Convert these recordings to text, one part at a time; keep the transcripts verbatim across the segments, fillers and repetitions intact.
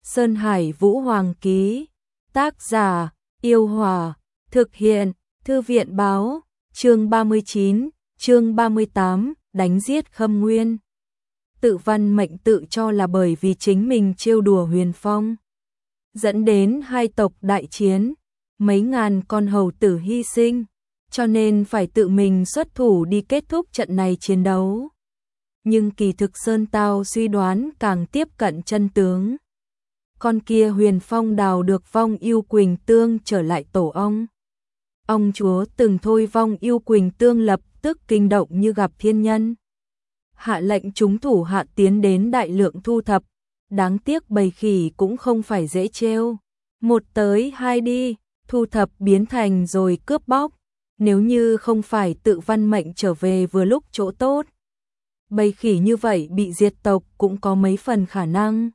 Sơn Hải Vũ Hoàng ký. Tác giả, Yêu Hòa. Thực hiện, Thư viện Báo. Chương ba mươi chín, chương ba mươi tám, đánh giết Khâm Nguyên. Tự Văn Mệnh tự cho là bởi vì chính mình trêu đùa Huyền Phong, dẫn đến hai tộc đại chiến, mấy ngàn con hầu tử hy sinh, cho nên phải tự mình xuất thủ đi kết thúc trận này chiến đấu. Nhưng kỳ thực Sơn Tao suy đoán càng tiếp cận chân tướng. Con kia Huyền Phong đào được Vong Yêu Quỳnh Tương trở lại tổ ong. Ông chúa từng thôi Vong Yêu Quỳnh Tương lập tức kinh động như gặp thiên nhân. Hạ lệnh chúng thủ hạ tiến đến đại lượng thu thập. Đáng tiếc bầy khỉ cũng không phải dễ trêu. Một tới hai đi, thu thập biến thành rồi cướp bóc. Nếu như không phải Tự Văn Mệnh trở về vừa lúc chỗ tốt, bầy khỉ như vậy bị diệt tộc cũng có mấy phần khả năng.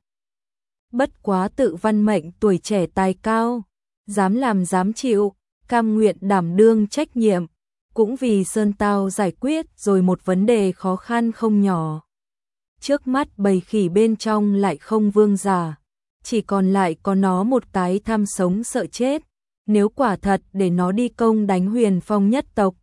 Bất quá Tự Văn Mệnh tuổi trẻ tài cao, dám làm dám chịu, cam nguyện đảm đương trách nhiệm, cũng vì Sơn Tao giải quyết rồi một vấn đề khó khăn không nhỏ. Trước mắt bầy khỉ bên trong lại không vương giả, chỉ còn lại có nó một cái tham sống sợ chết. Nếu quả thật để nó đi công đánh Huyền Phong nhất tộc,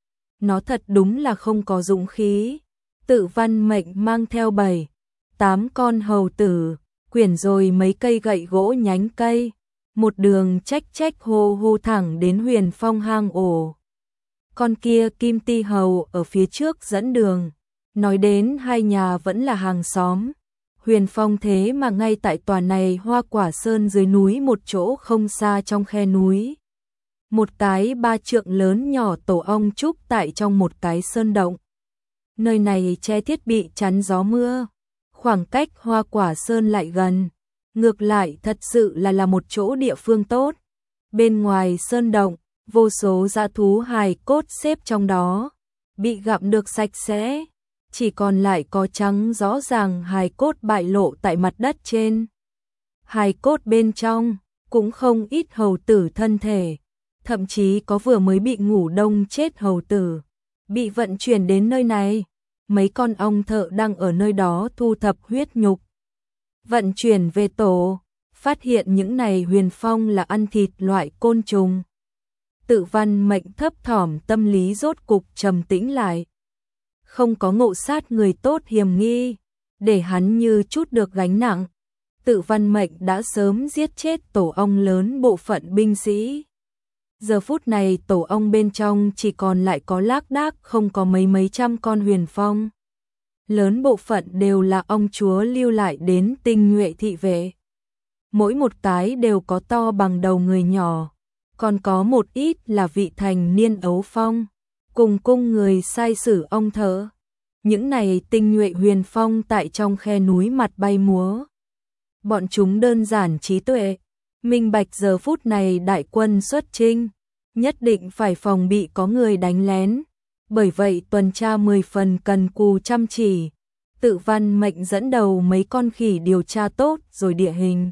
nó thật đúng là không có dũng khí. Tự Văn Mệnh mang theo bảy, tám con hầu tử, quyển rồi mấy cây gậy gỗ nhánh cây, một đường trách trách hô hô thẳng đến Huyền Phong hang ổ. Con kia Kim Ti Hầu ở phía trước dẫn đường, nói đến hai nhà vẫn là hàng xóm. Huyền Phong thế mà ngay tại tòa này Hoa Quả Sơn dưới núi một chỗ không xa trong khe núi. Một cái ba trượng lớn nhỏ tổ ong trúc tại trong một cái sơn động. Nơi này che thiết bị chắn gió mưa, khoảng cách Hoa Quả Sơn lại gần. Ngược lại thật sự là là một chỗ địa phương tốt. Bên ngoài sơn động, vô số dã thú hài cốt xếp trong đó, bị gặm được sạch sẽ. Chỉ còn lại có trắng rõ ràng hài cốt bại lộ tại mặt đất trên. Hài cốt bên trong cũng không ít hầu tử thân thể, thậm chí có vừa mới bị ngủ đông chết hầu tử, bị vận chuyển đến nơi này. Mấy con ong thợ đang ở nơi đó thu thập huyết nhục, vận chuyển về tổ, phát hiện những này Huyền Phong là ăn thịt loại côn trùng. Tự Văn Mệnh thấp thỏm tâm lý rốt cục trầm tĩnh lại. Không có ngộ sát người tốt hiểm nghi, để hắn như chút được gánh nặng. Tự Văn Mệnh đã sớm giết chết tổ ong lớn bộ phận binh sĩ. Giờ phút này tổ ong bên trong chỉ còn lại có lác đác không có mấy mấy trăm con Huyền Phong. Lớn bộ phận đều là ong chúa lưu lại đến tinh nhuệ thị vệ. Mỗi một cái đều có to bằng đầu người nhỏ, còn có một ít là vị thành niên ấu phong, cùng cung người sai sử ong thợ. Những này tinh nhuệ Huyền Phong tại trong khe núi mặt bay múa. Bọn chúng đơn giản trí tuệ, minh bạch giờ phút này đại quân xuất chinh, nhất định phải phòng bị có người đánh lén. Bởi vậy tuần tra mười phần cần cù chăm chỉ. Tự Văn Mệnh dẫn đầu mấy con khỉ điều tra tốt rồi địa hình,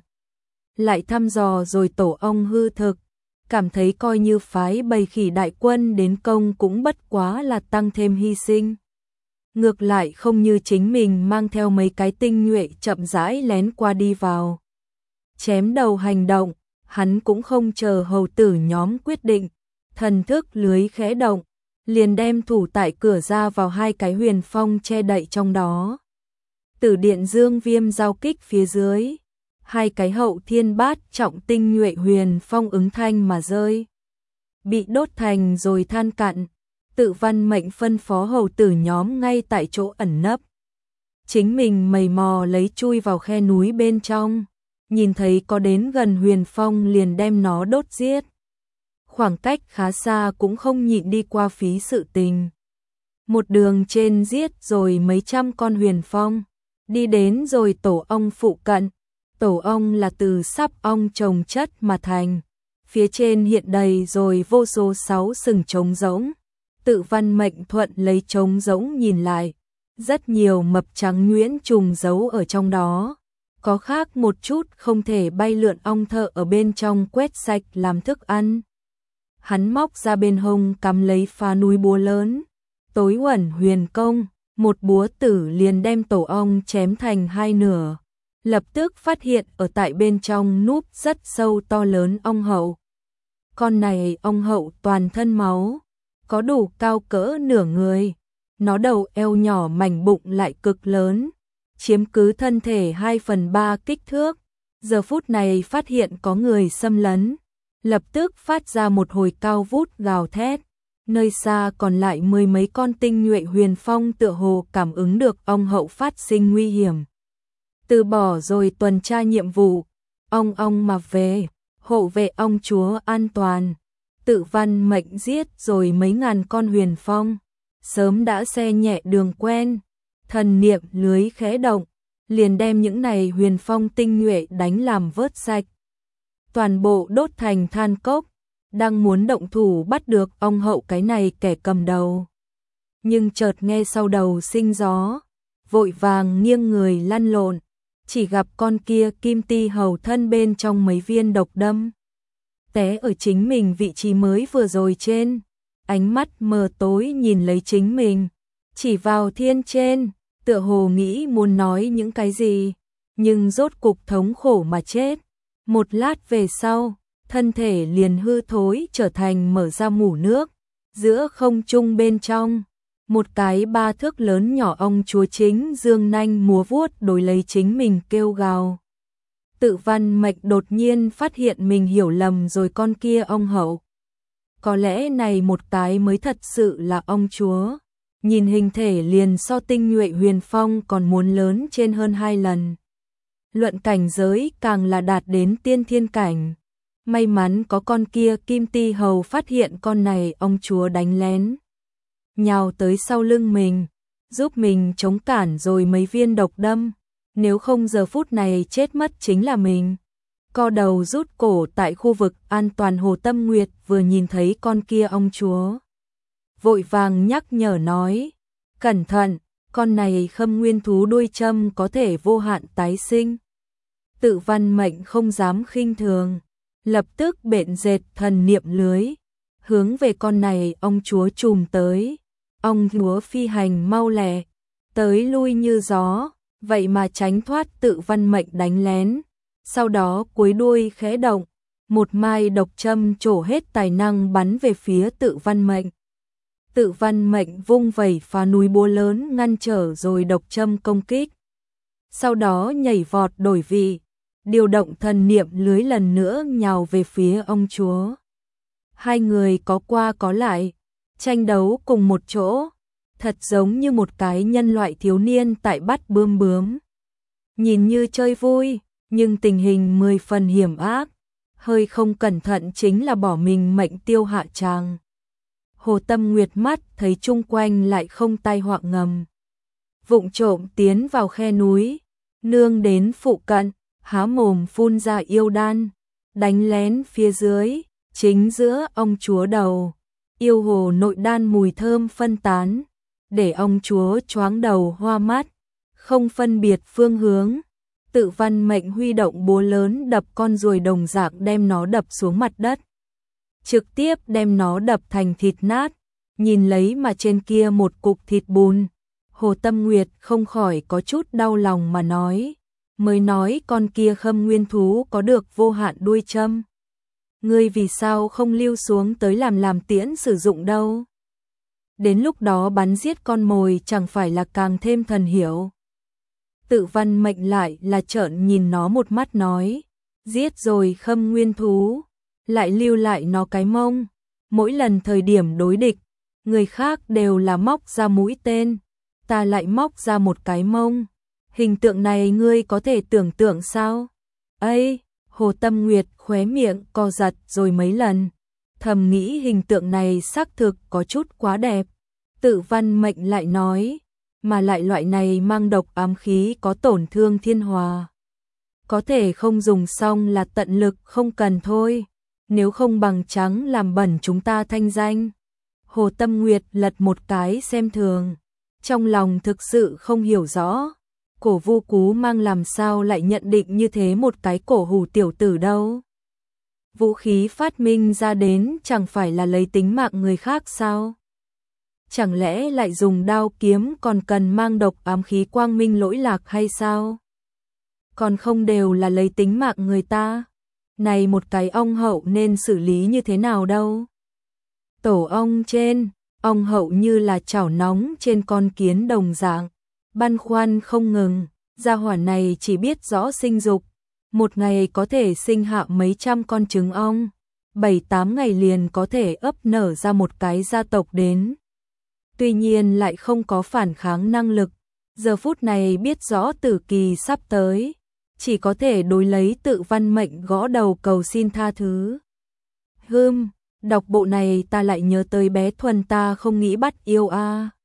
lại thăm dò rồi tổ ong hư thực, cảm thấy coi như phái bầy khỉ đại quân đến công cũng bất quá là tăng thêm hy sinh. Ngược lại không như chính mình mang theo mấy cái tinh nhuệ chậm rãi lén qua đi vào. Chém đầu hành động, hắn cũng không chờ hầu tử nhóm quyết định, thần thức lưới khẽ động, liền đem thủ tại cửa ra vào hai cái Huyền Phong che đậy trong đó. Tử Điện Dương Viêm giao kích phía dưới, hai cái hậu thiên bát trọng tinh nhuệ Huyền Phong ứng thanh mà rơi, bị đốt thành rồi than cạn. Tự Văn Mệnh phân phó hầu tử nhóm ngay tại chỗ ẩn nấp, chính mình mầy mò lấy chui vào khe núi bên trong, nhìn thấy có đến gần Huyền Phong liền đem nó đốt giết. Khoảng cách khá xa cũng không nhịn đi qua phí sự tình. Một đường trên giết rồi mấy trăm con Huyền Phong, đi đến rồi tổ ong phụ cận. Tổ ong là từ sáp ong trồng chất mà thành, phía trên hiện đầy rồi vô số sáu sừng trống rỗng. Tự Văn Mệnh thuận lấy trống rỗng nhìn lại, rất nhiều mập trắng nhuyễn trùng giấu ở trong đó, có khác một chút không thể bay lượn ong thợ ở bên trong quét sạch làm thức ăn. Hắn móc ra bên hông cắm lấy phá núi búa lớn, tối uẩn huyền công, một búa tử liền đem tổ ong chém thành hai nửa. lập tức phát hiện ở tại bên trong núp rất sâu to lớn ong hậu. Con này ong hậu toàn thân máu, có đủ cao cỡ nửa người, nó đầu eo nhỏ mảnh bụng lại cực lớn, chiếm cứ thân thể hai phần ba kích thước. Giờ phút này phát hiện có người xâm lấn, lập tức phát ra một hồi cao vút gào thét. Nơi xa còn lại mười mấy con tinh nhuệ huyền phong tựa hồ cảm ứng được ong hậu phát sinh nguy hiểm. Từ bỏ rồi tuần tra nhiệm vụ, ong ong mà về, hộ vệ ong chúa an toàn. Tự Văn Mệnh giết rồi mấy ngàn con huyền phong, sớm đã xe nhẹ đường quen, thần niệm lưới khẽ động, liền đem những này huyền phong tinh nhuệ đánh làm vớt sạch. Toàn bộ đốt thành than cốc, đang muốn động thủ bắt được ong hậu cái này kẻ cầm đầu. Nhưng chợt nghe sau đầu sinh gió, vội vàng nghiêng người lăn lộn, chỉ gặp con kia kim ti hầu thân bên trong mấy viên độc đâm. Té ở chính mình vị trí mới vừa rồi trên, ánh mắt mờ tối nhìn lấy chính mình, chỉ vào thiên trên, tựa hồ nghĩ muốn nói những cái gì, nhưng rốt cục thống khổ mà chết. Một lát về sau, thân thể liền hư thối trở thành mở ra mủ nước, giữa không trung bên trong, một cái ba thước lớn nhỏ ong chúa chính dương nanh múa vuốt đối lấy chính mình kêu gào. Tự Văn Mệnh đột nhiên phát hiện mình hiểu lầm rồi con kia ong hậu. Có lẽ này một cái mới thật sự là ong chúa, nhìn hình thể liền so tinh nhuệ huyền phong còn muốn lớn trên hơn hai lần. Luận cảnh giới càng là đạt đến tiên thiên cảnh. May mắn có con kia kim ti hầu phát hiện con này ong chúa đánh lén, nhào tới sau lưng mình, giúp mình chống cản rồi mấy viên độc đâm, nếu không giờ phút này chết mất chính là mình. Co đầu rút cổ tại khu vực an toàn Hồ Tâm Nguyệt vừa nhìn thấy con kia ong chúa, vội vàng nhắc nhở nói, cẩn thận, con này khâm nguyên thú đuôi châm có thể vô hạn tái sinh. Tự Văn Mệnh không dám khinh thường, lập tức bện dệt thần niệm lưới, hướng về con này ong chúa chùm tới. Ong chúa phi hành mau lẹ, tới lui như gió, vậy mà tránh thoát Tự Văn Mệnh đánh lén. Sau đó cuối đuôi khẽ động, một mai độc châm trổ hết tài năng bắn về phía Tự Văn Mệnh. Tự Văn Mệnh vung vẩy phá núi búa lớn ngăn trở rồi độc châm công kích. Sau đó nhảy vọt đổi vị, điều động thần niệm lưới lần nữa nhào về phía ong chúa. Hai người có qua có lại, tranh đấu cùng một chỗ, thật giống như một cái nhân loại thiếu niên tại bắt bướm bướm. Nhìn như chơi vui, nhưng tình hình mười phần hiểm ác, hơi không cẩn thận chính là bỏ mình mệnh tiêu hạ tràng. Hồ Tâm Nguyệt mắt thấy chung quanh lại không tai họa ngầm, vụng trộm tiến vào khe núi, nương đến phụ cận, há mồm phun ra yêu đan, đánh lén phía dưới, chính giữa ong chúa đầu. Yêu hồ nội đan mùi thơm phân tán, để ong chúa choáng đầu hoa mắt, không phân biệt phương hướng. Tự Văn Mệnh huy động búa lớn đập con ruồi đồng dạng đem nó đập xuống mặt đất, trực tiếp đem nó đập thành thịt nát. Nhìn lấy mà trên kia một cục thịt bùn, Hồ Tâm Nguyệt không khỏi có chút đau lòng mà nói, mới nói con kia khâm nguyên thú có được vô hạn đuôi châm, ngươi vì sao không lưu xuống tới làm làm tiễn sử dụng đâu? Đến lúc đó bắn giết con mồi chẳng phải là càng thêm thần hiểu. Tự Văn Mệnh lại là trợn nhìn nó một mắt nói, giết rồi khâm nguyên thú, lại lưu lại nó cái mông. Mỗi lần thời điểm đối địch, người khác đều là móc ra mũi tên, ta lại móc ra một cái mông. Hình tượng này ngươi có thể tưởng tượng sao? Ây! Hồ Tâm Nguyệt khóe miệng co giật rồi mấy lần, thầm nghĩ hình tượng này xác thực có chút quá đẹp. Tự Văn Mệnh lại nói, mà lại loại này mang độc ám khí có tổn thương thiên hòa, có thể không dùng xong là tận lực không cần thôi, nếu không bằng trắng làm bẩn chúng ta thanh danh. Hồ Tâm Nguyệt lật một cái xem thường, trong lòng thực sự không hiểu rõ. Cổ Vu Cú Mang làm sao lại nhận định như thế một cái cổ hủ tiểu tử đâu? Vũ khí phát minh ra đến chẳng phải là lấy tính mạng người khác sao? Chẳng lẽ lại dùng đao kiếm còn cần mang độc ám khí quang minh lỗi lạc hay sao? còn không đều là lấy tính mạng người ta. Này một cái ong hậu nên xử lý như thế nào đâu. Tổ ong trên, ong hậu như là chảo nóng trên con kiến đồng dạng, băn khoăn không ngừng, gia hỏa này chỉ biết rõ sinh dục, một ngày có thể sinh hạ mấy trăm con trứng ong, bảy tám ngày liền có thể ấp nở ra một cái gia tộc đến. Tuy nhiên lại không có phản kháng năng lực, giờ phút này biết rõ tử kỳ sắp tới, chỉ có thể đối lấy tự văn mệnh gõ đầu cầu xin tha thứ. Hưm, đọc bộ này ta lại nhớ tới bé Thuần ta không nghĩ bắt yêu a. À.